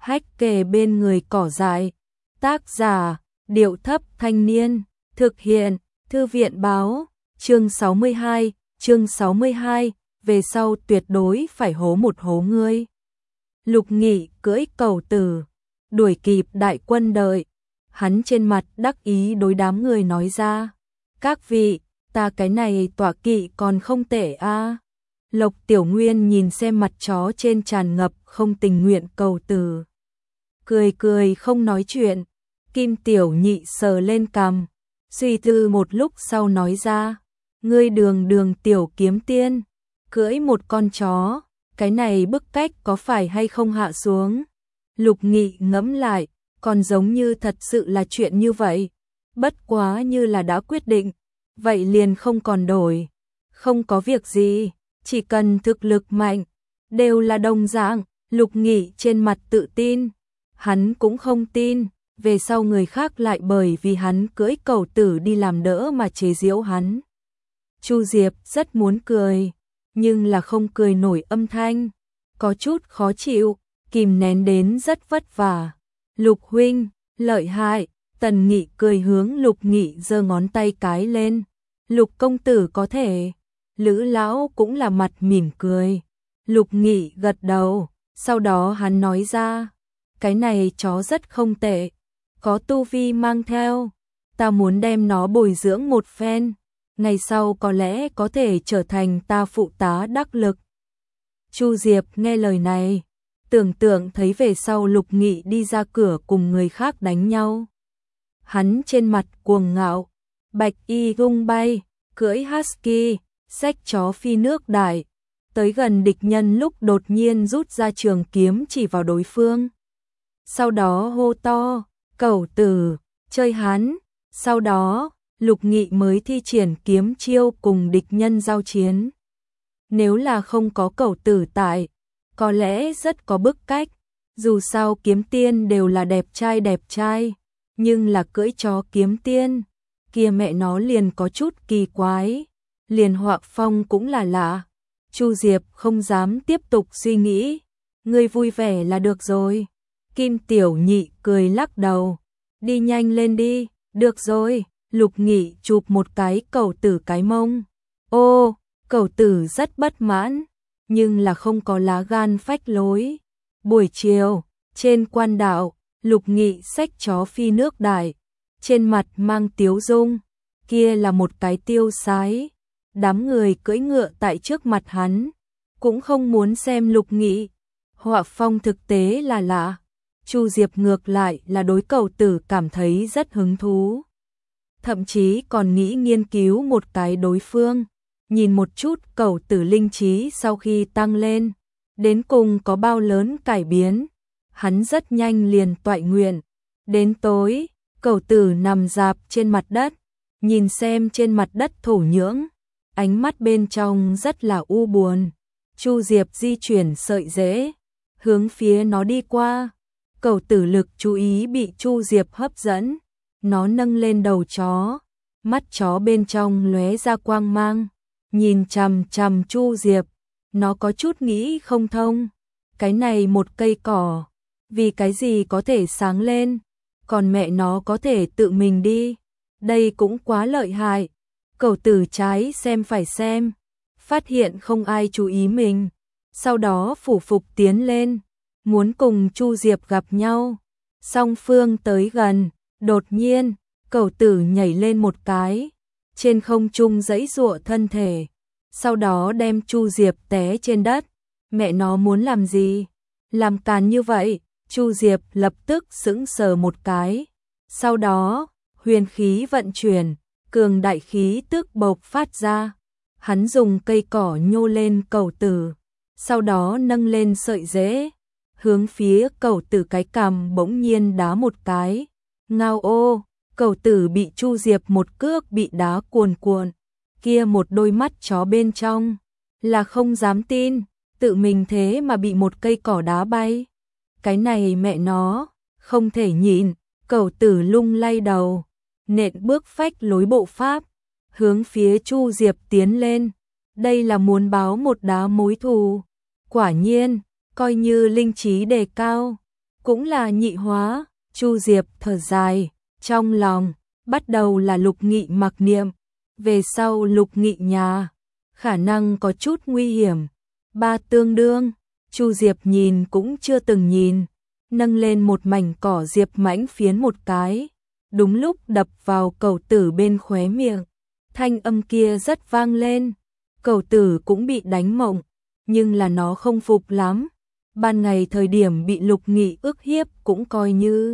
hách kề bên người cỏ dại. Tác giả, Điệu Thấp Thanh Niên. Thực hiện, Thư viện Báo. Chương 62, về sau tuyệt đối phải hố một hố ngươi. Lục Nghị cưỡi cẩu tử, đuổi kịp đại quân đợi. Hắn trên mặt đắc ý đối đám người nói ra. Các vị, ta cái này tọa kỵ còn không tệ a. Lộc Tiểu Nguyên nhìn xem mặt chó trên tràn ngập không tình nguyện cẩu tử. Cười cười không nói chuyện. Kim Tiểu Nhị sờ lên cằm, suy tư một lúc sau nói ra. Ngươi đường tiểu kiếm tiên, cưỡi một con chó, cái này bức cách có phải hay không hạ xuống? Lục Nghị ngẫm lại, còn giống như thật sự là chuyện như vậy. Bất quá như là đã quyết định, vậy liền không còn đổi. Không có việc gì, chỉ cần thực lực mạnh, đều là đồng dạng. Lục Nghị trên mặt tự tin, hắn cũng không tin, về sau người khác lại bởi vì hắn cưỡi cẩu tử đi làm đỡ mà chế giễu hắn. Chu Diệp rất muốn cười, nhưng là không cười nổi âm thanh, có chút khó chịu, kìm nén đến rất vất vả. Lục huynh, lợi hại. Tần Nghị cười hướng Lục Nghị giơ ngón tay cái lên. Lục công tử có thể. Lữ lão cũng là mặt mỉm cười. Lục Nghị gật đầu, sau đó hắn nói ra, cái này chó rất không tệ, có tu vi mang theo, ta muốn đem nó bồi dưỡng một phen, ngày sau có lẽ có thể trở thành ta phụ tá đắc lực. Chu Diệp nghe lời này, tưởng tượng thấy về sau Lục Nghị đi ra cửa cùng người khác đánh nhau. Hắn trên mặt cuồng ngạo, bạch y tung bay, cưỡi husky, xách chó phi nước đại, tới gần địch nhân lúc đột nhiên rút ra trường kiếm chỉ vào đối phương. Sau đó hô to, cẩu tử, chơi hắn. Sau đó, Lục Nghị mới thi triển kiếm chiêu cùng địch nhân giao chiến. Nếu là không có cẩu tử tại, có lẽ rất có bức cách, dù sao kiếm tiên đều là đẹp trai, nhưng là cưỡi chó kiếm tiên, kia mẹ nó liền có chút kỳ quái, liền Họa Phong cũng là lạ. Chu Diệp không dám tiếp tục suy nghĩ, ngươi vui vẻ là được rồi. Kim Tiểu Nhị cười lắc đầu, đi nhanh lên đi, được rồi. Lục Nghị chụp một cái cẩu tử cái mông. Ô, cẩu tử rất bất mãn, nhưng là không có lá gan phách lối. Buổi chiều, trên quan đạo, Lục Nghị xách chó phi nước đại, trên mặt mang tiếu dung, kia là một cái tiêu sái. Đám người cưỡi ngựa tại trước mặt hắn, cũng không muốn xem Lục Nghị. Họa phong thực tế là lạ. Chu Diệp ngược lại là đối cẩu tử cảm thấy rất hứng thú. Thậm chí còn nghĩ nghiên cứu một cái đối phương, nhìn một chút cẩu tử linh trí sau khi tăng lên, đến cùng có bao lớn cải biến. Hắn rất nhanh liền toại nguyện. Đến tối, cẩu tử nằm rạp trên mặt đất, nhìn xem trên mặt đất thổ nhưỡng, ánh mắt bên trong rất là u buồn. Chu Diệp di chuyển sợi rễ, hướng phía nó đi qua. Cẩu tử lực chú ý bị Chu Diệp hấp dẫn, nó nâng lên đầu chó, mắt chó bên trong lóe ra quang mang, nhìn chằm chằm Chu Diệp, nó có chút nghĩ không thông, cái này một cây cỏ, vì cái gì có thể sáng lên, còn mẹ nó có thể tự mình đi, đây cũng quá lợi hại. Cẩu tử trái xem phải xem, phát hiện không ai chú ý mình, sau đó phủ phục tiến lên, muốn cùng Chu Diệp gặp nhau. Song phương tới gần, đột nhiên, cẩu tử nhảy lên một cái, trên không trung giãy giụa thân thể, sau đó đem Chu Diệp té trên đất. Mẹ nó muốn làm gì? Làm càn như vậy? Chu Diệp lập tức sững sờ một cái. Sau đó, huyền khí vận chuyển, cường đại khí tức bộc phát ra. Hắn dùng cây cỏ nhô lên cẩu tử, sau đó nâng lên sợi rễ, hướng phía cẩu tử cái cằm bỗng nhiên đá một cái. Ngao ô, cẩu tử bị Chu Diệp một cước bị đá cuồn cuộn. Kia một đôi mắt chó bên trong là không dám tin, tự mình thế mà bị một cây cỏ đá bay. Cái này mẹ nó, không thể nhịn. Cẩu tử lung lay đầu, nện bước phách lối bộ pháp, hướng phía Chu Diệp tiến lên. Đây là muốn báo một đá mối thù. Quả nhiên, coi như linh trí đề cao, cũng là nhị hóa. Chu Diệp thở dài, trong lòng, bắt đầu là Lục Nghị mặc niệm, về sau Lục Nghị nhà, khả năng có chút nguy hiểm. Ba tương đương, Chu Diệp nhìn cũng chưa từng nhìn, nâng lên một mảnh cỏ diệp mãnh phiến một cái, đúng lúc đập vào Cẩu Tử bên khóe miệng. Thanh âm kia rất vang lên, Cẩu Tử cũng bị đánh mộng, nhưng là nó không phục lắm. Ban ngày thời điểm bị Lục Nghị ức hiếp cũng coi như.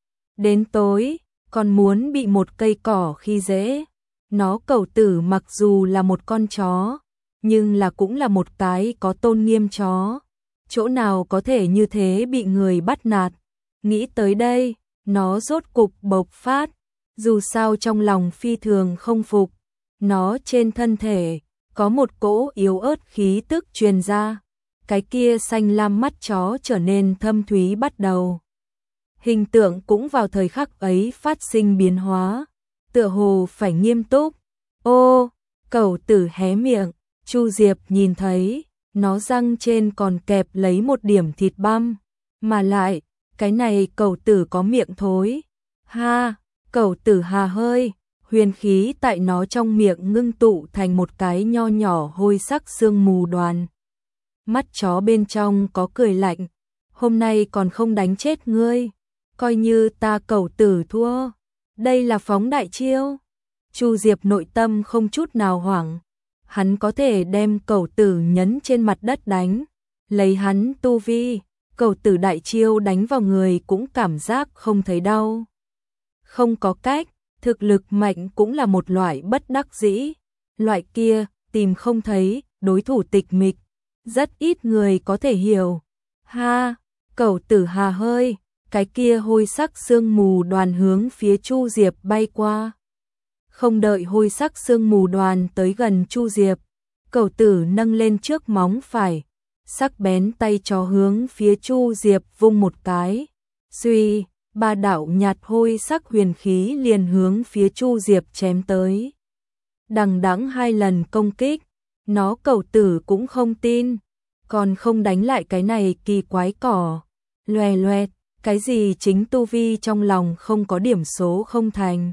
Đến tối, còn muốn bị một cây cỏ khi dễ. Nó Cẩu Tử mặc dù là một con chó, nhưng là cũng là một cái có tôn nghiêm chó. Chỗ nào có thể như thế bị người bắt nạt. Nghĩ tới đây, nó rốt cục bộc phát. Dù sao trong lòng phi thường không phục, nó trên thân thể có một cỗ yếu ớt khí tức truyền ra. Cái kia xanh lam mắt chó trở nên thâm thúy bắt đầu. Hình tượng cũng vào thời khắc ấy phát sinh biến hóa, tựa hồ phải nghiêm túc. Ô, Cẩu Tử hé miệng, Chu Diệp nhìn thấy, nó răng trên còn kẹp lấy một điểm thịt băm, mà lại, cái này Cẩu Tử có miệng thối. Ha, Cẩu Tử hà hơi, huyền khí tại nó trong miệng ngưng tụ thành một cái nho nhỏ hôi sắc sương mù đoàn. Mắt chó bên trong có cười lạnh, hôm nay còn không đánh chết ngươi, coi như ta Cẩu Tử thua. Đây là phóng đại chiêu. Chu Diệp nội tâm không chút nào hoảng, hắn có thể đem Cẩu Tử nhấn trên mặt đất đánh, lấy hắn tu vi, Cẩu Tử đại chiêu đánh vào người cũng cảm giác không thấy đau. Không có cách, thực lực mạnh cũng là một loại bất đắc dĩ, loại kia tìm không thấy, đối thủ tịch mịch, rất ít người có thể hiểu. Ha, Cẩu Tử hà hơi, cái kia hôi sắc sương mù đoàn hướng phía Chu Diệp bay qua. Không đợi hôi sắc sương mù đoàn tới gần Chu Diệp, Cẩu Tử nâng lên trước móng phải, sắc bén tay chó hướng phía Chu Diệp vung một cái. Suy, ba đạo nhạt hôi sắc huyền khí liền hướng phía Chu Diệp chém tới. Đằng đẵng hai lần công kích, nó Cẩu Tử cũng không tin, còn không đánh lại cái này kỳ quái cỏ. Loè loẹt, cái gì chính tu vi trong lòng không có điểm số không thành.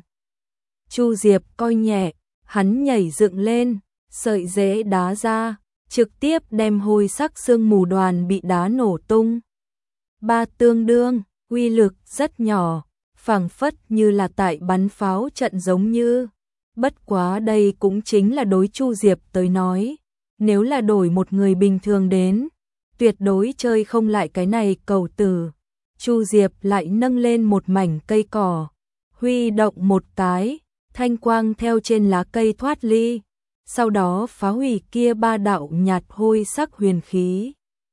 Chu Diệp coi nhẹ, hắn nhảy dựng lên, sợi rễ đá ra, trực tiếp đem hôi sắc sương mù đoàn bị đá nổ tung. Ba tương đương, uy lực rất nhỏ, phảng phất như là tại bắn pháo trận giống như. Bất quá đây cũng chính là đối Chu Diệp tới nói, nếu là đổi một người bình thường đến, tuyệt đối chơi không lại cái này Cẩu Tử. Chu Diệp lại nâng lên một mảnh cây cỏ, huy động một cái, thanh quang theo trên lá cây thoát ly, sau đó phá hủy kia ba đạo nhạt hôi sắc huyền khí.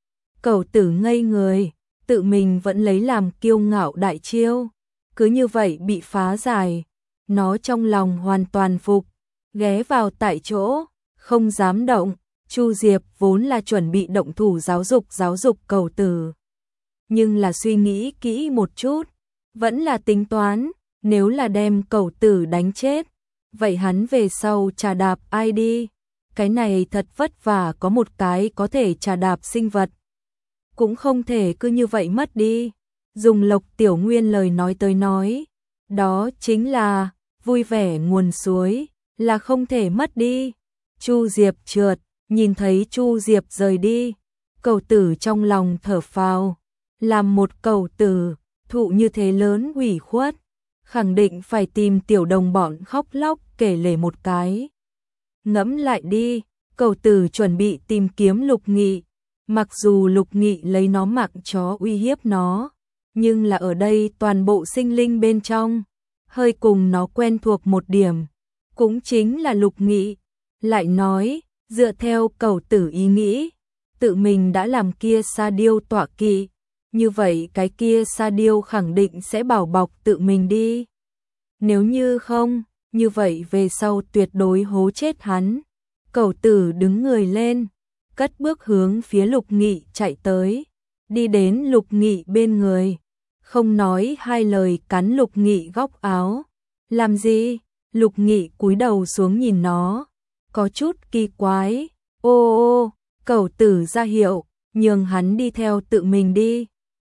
Cẩu Tử ngây người, tự mình vẫn lấy làm kiêu ngạo đại chiêu, cứ như vậy bị phá giải, nó trong lòng hoàn toàn phục, ghé vào tại chỗ, không dám động. Chu Diệp vốn là chuẩn bị động thủ giáo dục Cẩu Tử, nhưng là suy nghĩ kỹ một chút, vẫn là tính toán, nếu là đem Cẩu Tử đánh chết, vậy hắn về sau trà đạp ai đi? Cái này thật vất vả có một cái có thể trà đạp sinh vật, cũng không thể cứ như vậy mất đi. Dùng Lộc Tiểu Nguyên lời nói tới nói, đó chính là vui vẻ nguồn suối, là không thể mất đi. Chu Diệp trượt, nhìn thấy Chu Diệp rời đi, Cẩu Tử trong lòng thở phào, làm một Cẩu Tử thụ như thế lớn ủy khuất, khẳng định phải tìm tiểu đồng bọn khóc lóc kể lể một cái. Ngẫm lại đi, Cẩu Tử chuẩn bị tìm kiếm Lục Nghị, mặc dù Lục Nghị lấy nó mặc chó uy hiếp nó, nhưng là ở đây toàn bộ sinh linh bên trong, hơi cùng nó quen thuộc một điểm, cũng chính là Lục Nghị. Lại nói, dựa theo Cẩu Tử ý nghĩ, tự mình đã làm kia sa điêu tọa kỵ, như vậy cái kia sa điêu khẳng định sẽ bảo bọc tự mình đi. Nếu như không, như vậy về sau tuyệt đối hố chết hắn. Cẩu Tử đứng người lên, cất bước hướng phía Lục Nghị chạy tới, đi đến Lục Nghị bên người, không nói hai lời cắn Lục Nghị góc áo. Làm gì? Lục Nghị cúi đầu xuống nhìn nó, có chút kỳ quái. Ô ô, Cẩu Tử ra hiệu, nhường hắn đi theo tự mình đi.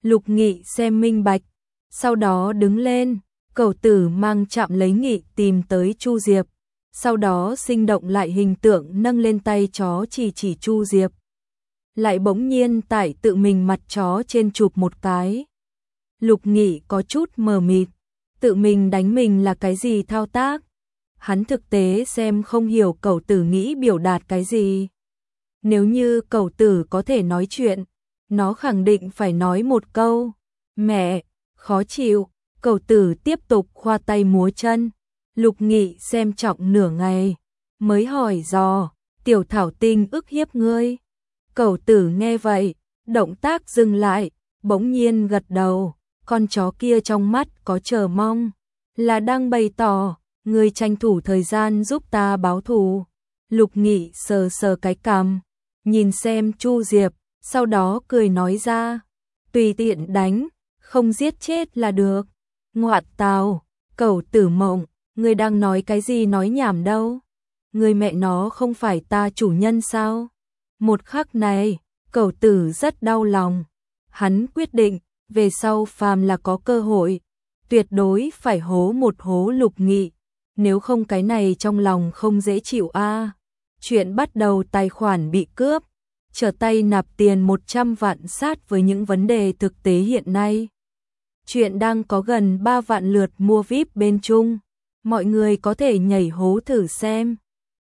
Lục Nghị xem minh bạch, sau đó đứng lên, Cẩu Tử mang chạm lấy Nghị tìm tới Chu Diệp, sau đó sinh động lại hình tượng nâng lên tay chó chỉ Chu Diệp. Lại bỗng nhiên tại tự mình mặt chó trên chụp một cái. Lục Nghị có chút mờ mịt, tự mình đánh mình là cái gì thao tác? Hắn thực tế xem không hiểu Cẩu Tử nghĩ biểu đạt cái gì. Nếu như Cẩu Tử có thể nói chuyện, nó khẳng định phải nói một câu, mẹ, khó chịu. Cẩu Tử tiếp tục khoa tay múa chân. Lục Nghị xem trọng nửa ngày, mới hỏi dò, tiểu thảo tinh ức hiếp ngươi. Cẩu Tử nghe vậy, động tác dừng lại, bỗng nhiên gật đầu, con chó kia trong mắt có chờ mong, là đang bày tỏ, ngươi tranh thủ thời gian giúp ta báo thù. Lục Nghị sờ sờ cái cằm, nhìn xem Chu Diệp, sau đó cười nói ra, tùy tiện đánh, không giết chết là được. Ngoạn tào, Cẩu Tử mộng, ngươi đang nói cái gì nói nhảm đâu? Ngươi mẹ nó không phải ta chủ nhân sao? Một khắc này, Cẩu Tử rất đau lòng. Hắn quyết định, về sau phàm là có cơ hội, tuyệt đối phải hố một hố Lục Nghị. Nếu không cái này trong lòng không dễ chịu a. Chuyện bắt đầu tài khoản bị cướp, trở tay nạp tiền 100 vạn sát với những vấn đề thực tế hiện nay. Chuyện đang có gần 3 vạn lượt mua VIP bên Trung. Mọi người có thể nhảy hố thử xem.